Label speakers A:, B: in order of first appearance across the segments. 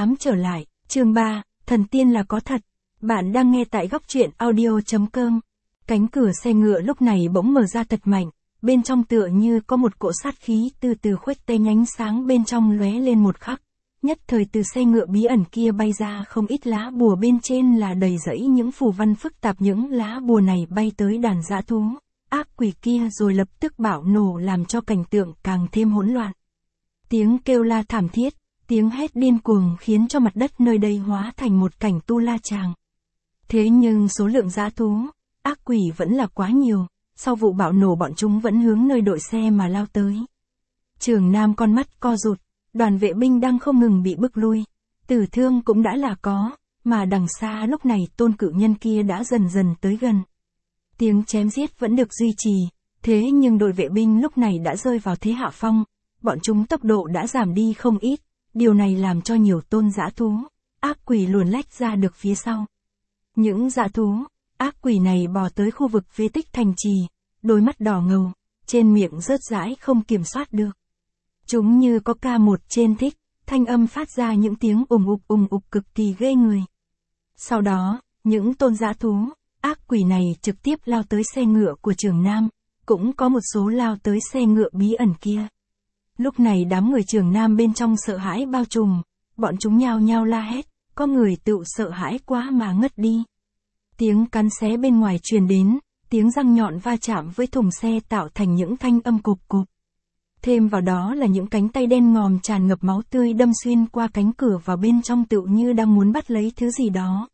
A: 8 trở lại, chương 3, thần tiên là có thật. Bạn đang nghe tại góc truyện audio.com. Cánh cửa xe ngựa lúc này bỗng mở ra thật mạnh, bên trong tựa như có một cỗ sát khí từ từ khuếch tán, ánh sáng bên trong lóe lên một khắc. Nhất thời từ xe ngựa bí ẩn kia bay ra không ít lá bùa, bên trên là đầy rẫy những phù văn phức tạp. Những lá bùa này bay tới đàn dã thú, ác quỷ kia rồi lập tức bạo nổ, làm cho cảnh tượng càng thêm hỗn loạn. Tiếng kêu la thảm thiết, tiếng hét điên cuồng khiến cho mặt đất nơi đây hóa thành một cảnh tu la tràng. Thế nhưng số lượng dã thú, ác quỷ vẫn là quá nhiều, sau vụ bạo nổ bọn chúng vẫn hướng nơi đội xe mà lao tới. Trường Nam con mắt co rụt, đoàn vệ binh đang không ngừng bị bức lui, tử thương cũng đã là có, mà đằng xa lúc này tôn cự nhân kia đã dần dần tới gần. Tiếng chém giết vẫn được duy trì, thế nhưng đội vệ binh lúc này đã rơi vào thế hạ phong, bọn chúng tốc độ đã giảm đi không ít, điều này làm cho nhiều tôn dã thú, ác quỷ luồn lách ra được phía sau. Những dã thú, ác quỷ này bò tới khu vực phế tích thành trì, đôi mắt đỏ ngầu, trên miệng rớt rãi không kiểm soát được. Chúng như có ca một trên thích, thanh âm phát ra những tiếng ùng ục cực kỳ ghê người. Sau đó, những tôn dã thú, ác quỷ này trực tiếp lao tới xe ngựa của Trường Nam, cũng có một số lao tới xe ngựa bí ẩn kia. Lúc này đám người Trường Nam bên trong sợ hãi bao trùm, bọn chúng nhao nhao la hét, có người tự sợ hãi quá mà ngất đi. Tiếng cắn xé bên ngoài truyền đến, tiếng răng nhọn va chạm với thùng xe tạo thành những thanh âm cục cục. Thêm vào đó là những cánh tay đen ngòm tràn ngập máu tươi đâm xuyên qua cánh cửa vào bên trong, tựu như đang muốn bắt lấy thứ gì đó.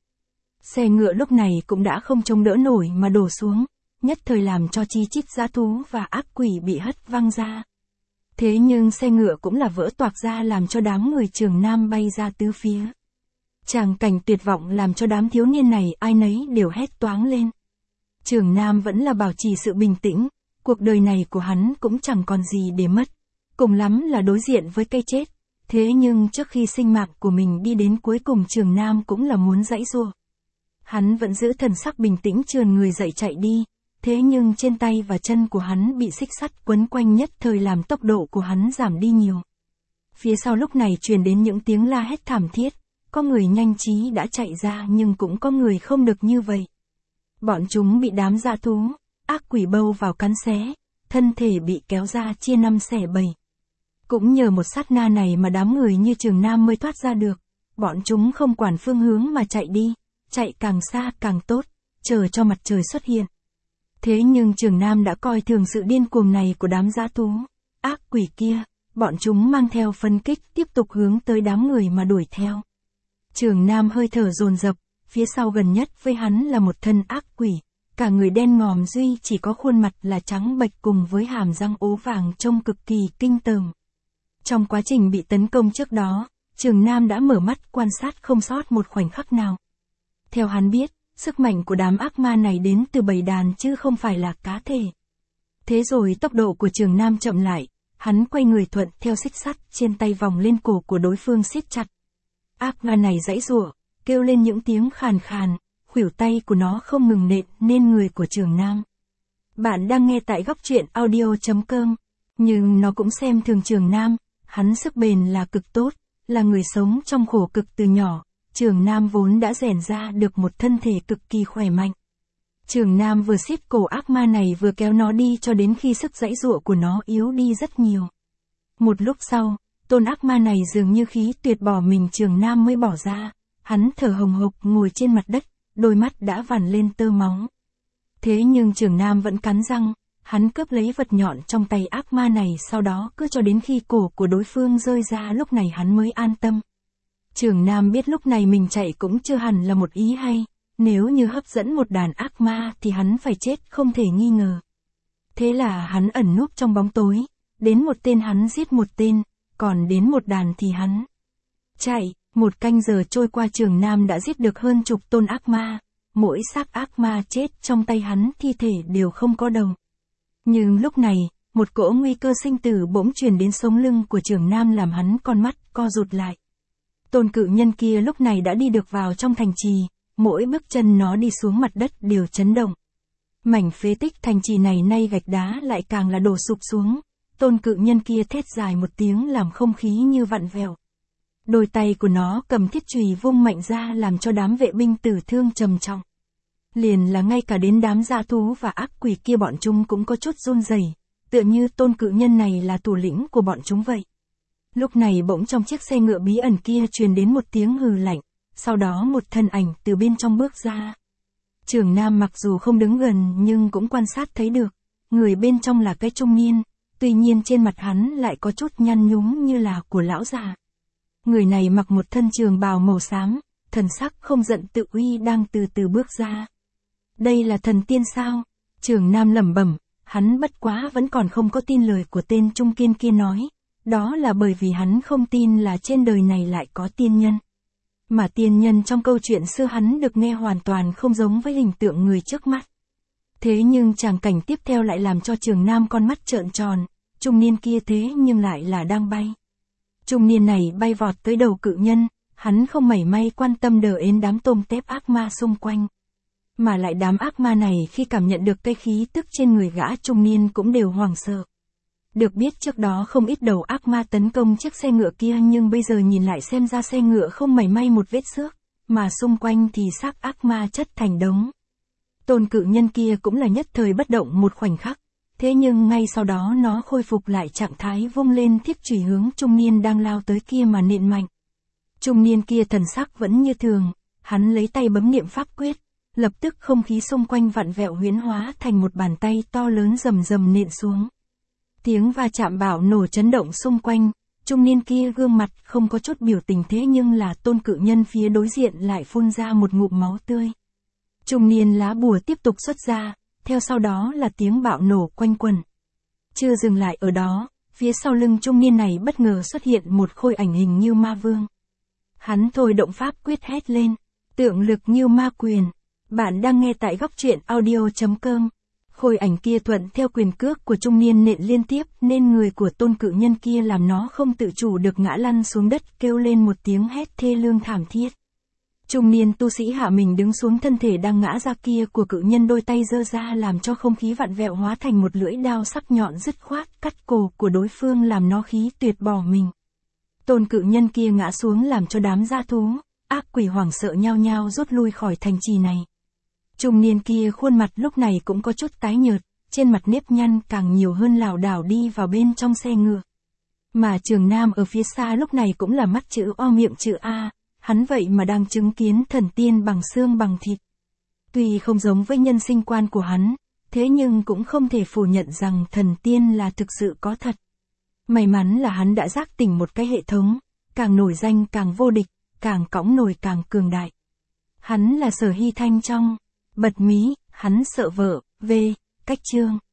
A: Xe ngựa lúc này cũng đã không chống đỡ nổi mà đổ xuống, nhất thời làm cho chi chít dã thú và ác quỷ bị hất văng ra. Thế nhưng xe ngựa cũng là vỡ toạc ra, làm cho đám người Trường Nam bay ra tứ phía. Tràng cảnh tuyệt vọng làm cho đám thiếu niên này ai nấy đều hét toáng lên. Trường Nam vẫn là bảo trì sự bình tĩnh, cuộc đời này của hắn cũng chẳng còn gì để mất, cùng lắm là đối diện với cái chết. Thế nhưng trước khi sinh mạng của mình đi đến cuối cùng, Trường Nam cũng là muốn giãy giụa. Hắn vẫn giữ thần sắc bình tĩnh trườn người dậy chạy đi, thế nhưng trên tay và chân của hắn bị xích sắt quấn quanh, nhất thời làm tốc độ của hắn giảm đi nhiều. Phía sau lúc này truyền đến những tiếng la hét thảm thiết, có người nhanh trí đã chạy ra nhưng cũng có người không được như vậy. Bọn chúng bị đám dã thú, ác quỷ bâu vào cắn xé, thân thể bị kéo ra chia năm xẻ bảy. Cũng nhờ một sát na này mà đám người như Trường Nam mới thoát ra được, bọn chúng không quản phương hướng mà chạy đi, chạy càng xa càng tốt, chờ cho mặt trời xuất hiện. Thế nhưng Trường Nam đã coi thường sự điên cuồng này của đám dã thú, ác quỷ kia, bọn chúng mang theo phân kích tiếp tục hướng tới đám người mà đuổi theo. Trường Nam hơi thở dồn dập, phía sau gần nhất với hắn là một thân ác quỷ, cả người đen ngòm, duy chỉ có khuôn mặt là trắng bệch cùng với hàm răng ố vàng trông cực kỳ kinh tởm. Trong quá trình bị tấn công trước đó, Trường Nam đã mở mắt quan sát không sót một khoảnh khắc nào. Theo hắn biết, sức mạnh của đám ác ma này đến từ bầy đàn chứ không phải là cá thể. Thế rồi tốc độ của Trường Nam chậm lại, hắn quay người thuận theo xích sắt trên tay vòng lên cổ của đối phương siết chặt. Ác ma này giãy giụa, kêu lên những tiếng khàn khàn, khuỷu tay của nó không ngừng nện nên người của Trường Nam. Bạn đang nghe tại góc truyện audio.com, nhưng nó cũng xem thường Trường Nam, hắn sức bền là cực tốt, là người sống trong khổ cực từ nhỏ. Trường Nam vốn đã rèn ra được một thân thể cực kỳ khỏe mạnh. Trường Nam vừa siết cổ ác ma này vừa kéo nó đi cho đến khi sức giãy giụa của nó yếu đi rất nhiều. Một lúc sau, tôn ác ma này dường như khí tuyệt bỏ mình, Trường Nam mới bỏ ra. Hắn thở hồng hộc ngồi trên mặt đất, đôi mắt đã vằn lên tơ máu. Thế nhưng Trường Nam vẫn cắn răng, hắn cướp lấy vật nhọn trong tay ác ma này, sau đó cứ cho đến khi cổ của đối phương rơi ra, lúc này hắn mới an tâm. Trường Nam biết lúc này mình chạy cũng chưa hẳn là một ý hay, nếu như hấp dẫn một đàn ác ma thì hắn phải chết không thể nghi ngờ. Thế là hắn ẩn núp trong bóng tối, đến một tên hắn giết một tên, còn đến một đàn thì hắn chạy. Một canh giờ trôi qua, Trường Nam đã giết được hơn chục tôn ác ma, mỗi xác ác ma chết trong tay hắn thi thể đều không có đầu. Nhưng lúc này, một cỗ nguy cơ sinh tử bỗng truyền đến sống lưng của Trường Nam làm hắn con mắt co rụt lại. Tôn cự nhân kia lúc này đã đi được vào trong thành trì, mỗi bước chân nó đi xuống mặt đất đều chấn động. Mảnh phế tích thành trì này nay gạch đá lại càng là đổ sụp xuống, tôn cự nhân kia thét dài một tiếng làm không khí như vặn vẹo. Đôi tay của nó cầm thiết chùy vung mạnh ra làm cho đám vệ binh tử thương trầm trọng. Liền là ngay cả đến đám dã thú và ác quỷ kia bọn chúng cũng có chút run rẩy, tựa như tôn cự nhân này là thủ lĩnh của bọn chúng vậy. Lúc này bỗng trong chiếc xe ngựa bí ẩn kia truyền đến một tiếng hừ lạnh, sau đó một thân ảnh từ bên trong bước ra. Trường Nam mặc dù không đứng gần nhưng cũng quan sát thấy được, người bên trong là cái trung niên, tuy nhiên trên mặt hắn lại có chút nhăn nhúm như là của lão già. Người này mặc một thân trường bào màu xám, thần sắc không giận tự uy đang từ từ bước ra. Đây là thần tiên sao? Trường Nam lẩm bẩm, hắn bất quá vẫn còn không có tin lời của tên trung kiên kia nói, đó là bởi vì hắn không tin là trên đời này lại có tiên nhân. Mà tiên nhân trong câu chuyện xưa hắn được nghe hoàn toàn không giống với hình tượng người trước mắt. Thế nhưng tràng cảnh tiếp theo lại làm cho Trường Nam con mắt trợn tròn, trung niên kia thế nhưng lại là đang bay. Trung niên này bay vọt tới đầu cự nhân, hắn không mảy may quan tâm đờ ến đám tôm tép ác ma xung quanh. Mà lại đám ác ma này khi cảm nhận được cái khí tức trên người gã trung niên cũng đều hoảng sợ. Được biết trước đó không ít đầu ác ma tấn công chiếc xe ngựa kia nhưng bây giờ nhìn lại xem ra xe ngựa không mảy may một vết xước, mà xung quanh thì xác ác ma chất thành đống. Tôn cự nhân kia cũng là nhất thời bất động một khoảnh khắc, thế nhưng ngay sau đó nó khôi phục lại trạng thái vung lên thiết chùy hướng trung niên đang lao tới kia mà nện mạnh. Trung niên kia thần sắc vẫn như thường, hắn lấy tay bấm niệm pháp quyết, lập tức không khí xung quanh vặn vẹo huyễn hóa thành một bàn tay to lớn rầm rầm nện xuống. Tiếng va chạm bạo nổ chấn động xung quanh, trung niên kia gương mặt không có chút biểu tình thế nhưng là tôn cự nhân phía đối diện lại phun ra một ngụm máu tươi. Trung niên lá bùa tiếp tục xuất ra, theo sau đó là tiếng bạo nổ quanh quẩn. Chưa dừng lại ở đó, phía sau lưng trung niên này bất ngờ xuất hiện một khôi ảnh hình như ma vương. Hắn thôi động pháp quyết hét lên, tượng lực như ma quyền. Bạn đang nghe tại góc truyện audio.com. Khôi ảnh kia thuận theo quyền cước của trung niên nện liên tiếp nên người của tôn cự nhân kia làm nó không tự chủ được ngã lăn xuống đất kêu lên một tiếng hét thê lương thảm thiết. Trung niên tu sĩ hạ mình đứng xuống thân thể đang ngã ra kia của cự nhân đôi tay giơ ra làm cho không khí vặn vẹo hóa thành một lưỡi đao sắc nhọn dứt khoát cắt cổ của đối phương làm nó khí tuyệt bỏ mình. Tôn cự nhân kia ngã xuống làm cho đám dã thú, ác quỷ hoảng sợ nhao nhao rút lui khỏi thành trì này. Trung niên kia khuôn mặt lúc này cũng có chút tái nhợt, trên mặt nếp nhăn càng nhiều hơn lảo đảo đi vào bên trong xe ngựa. Mà Trường Nam ở phía xa lúc này cũng là mắt chữ O miệng chữ A, hắn vậy mà đang chứng kiến thần tiên bằng xương bằng thịt. Tuy không giống với nhân sinh quan của hắn, thế nhưng cũng không thể phủ nhận rằng thần tiên là thực sự có thật. May mắn là hắn đã giác tỉnh một cái hệ thống, càng nổi danh càng vô địch, càng cõng nổi càng cường đại. Hắn là Sở Hy Thanh trong Bật Mí, hắn sợ vợ, cách chương.